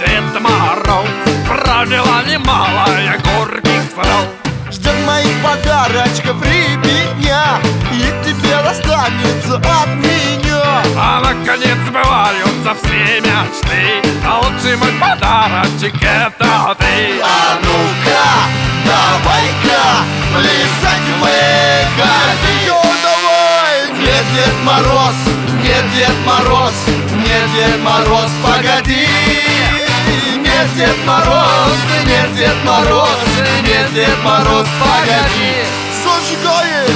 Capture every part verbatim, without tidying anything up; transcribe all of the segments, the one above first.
Дед Мороз пролила немалая горьких слез. Ждет моих подарочков ребятня, и тебе достанется от меня. А наконец сбываются все мечты, а лучший мой подарочек — это ты. А ну-ка, давай-ка плясать выходи. Ну давай! Нет, Дед Мороз, нет, Дед Мороз, нет, Дед Мороз, погоди. Нет, Дед Мороз, нет, Дед Мороз, нет, Дед Мороз, погоди. Зажигаем!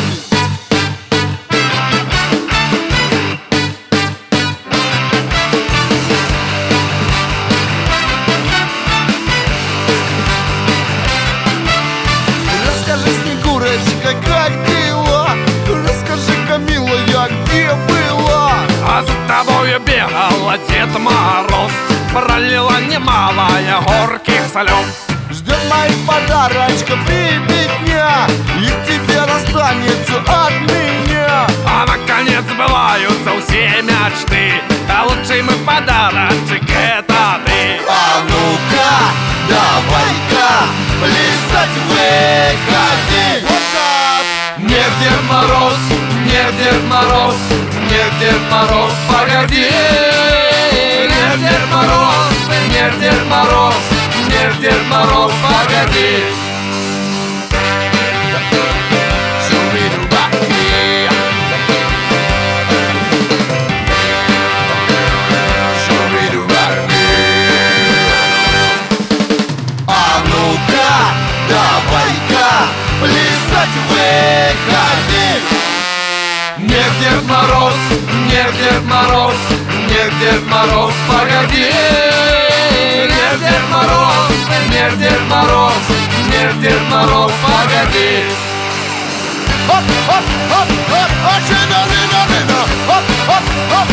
Расскажи, Снегурочка, как дела? Расскажи-ка, милая, где была? А за тобою бегал Дед Мороз, пролила немалая горьких слез. Ждет моих подарочков ребятня, и тебе достанется от меня. А наконец сбываются все мечты, а лучший мой подарочек — это ты. А ну-ка, давай-ка плясать выходи. Вот так! Нет, Дед Мороз, нет, Дед Мороз, нет, Дед Мороз, погоди. Нет, Дед Мороз, нет, Дед Мороз, нет, Дед Мороз, погоди. Шуби-дуба-и. Шуби-дуба-и. А ну-ка, давай-ка плясать выходи. Нет, Дед Мороз, нет, Дед Мороз, нет, Дед Мороз, погоди. Нет, Дед Мороз, нет, Дед Мороз, нет, Дед Мороз, погоди. Хоп, хоп, хоп, хоп, хоп, хоп, хоп, хоп, хоп, хоп, хоп, хоп,